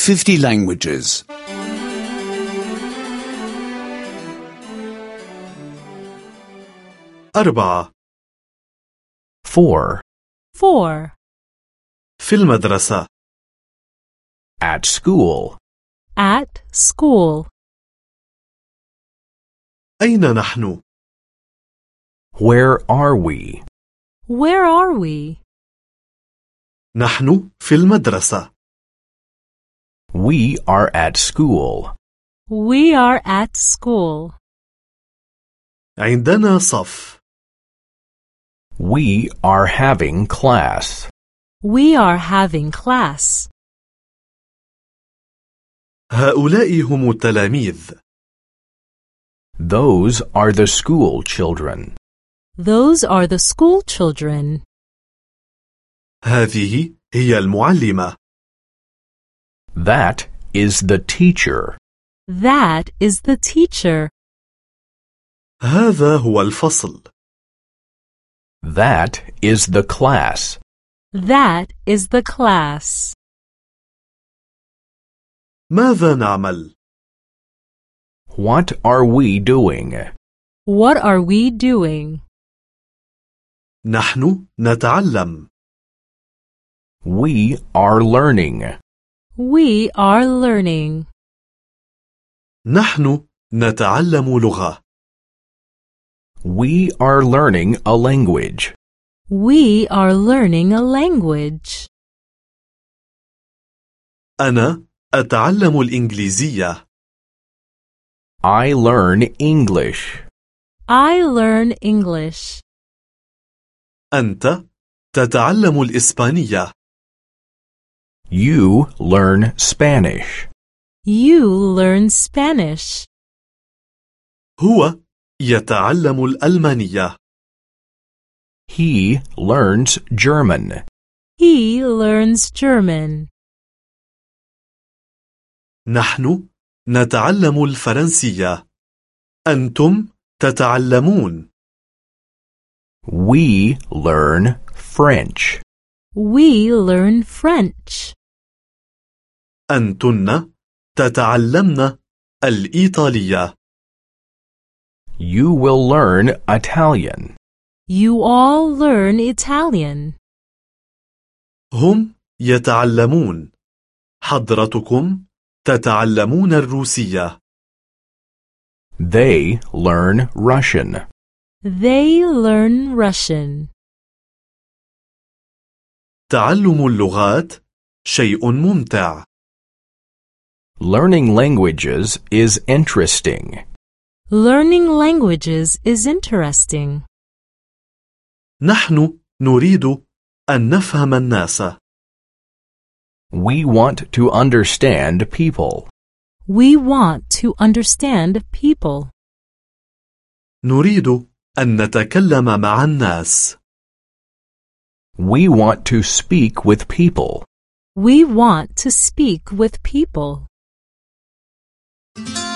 50 languages. 4 4. 4. في المدرسة. At school. At school. أين نحن؟ Where are we? Where are we? نحن في المدرسة. We are at school. We are at school. عندنا صف. We are having class. We are having class. هؤلاء هم التلاميذ. Those are the school children. Those are the school children. هذه هي المعلمة. That is the teacher. That is the teacher. هذا هو الفصل. That is the class. That is the class. ماذا نعمل؟ What are we doing? What are we doing? نحن نتعلم. We are learning. We are learning. نحن نتعلم لغة. We are learning a language. We are learning a language. أنا أتعلم الإنجليزية. I learn English. I learn English. أنت تتعلم الإسبانية. You learn Spanish. You learn Spanish. هو يتعلم الألمانية. He learns German. He learns German. نحن نتعلم الفرنسية. أنتم تتعلمون. We learn French. We learn French. أنتن تتعلمن الإيطالية. You will learn Italian. You all learn Italian. هم يتعلمون. حضرتكم تتعلمون الروسية. They learn Russian. They learn Russian. تعلم اللغات شيء ممتع. Learning languages is interesting. Learning languages is interesting. نحن نريد أن نفهم الناس. We want to understand people. We want to understand people. نريد أن نتكلم مع الناس. We want to speak with people. We want to speak with people.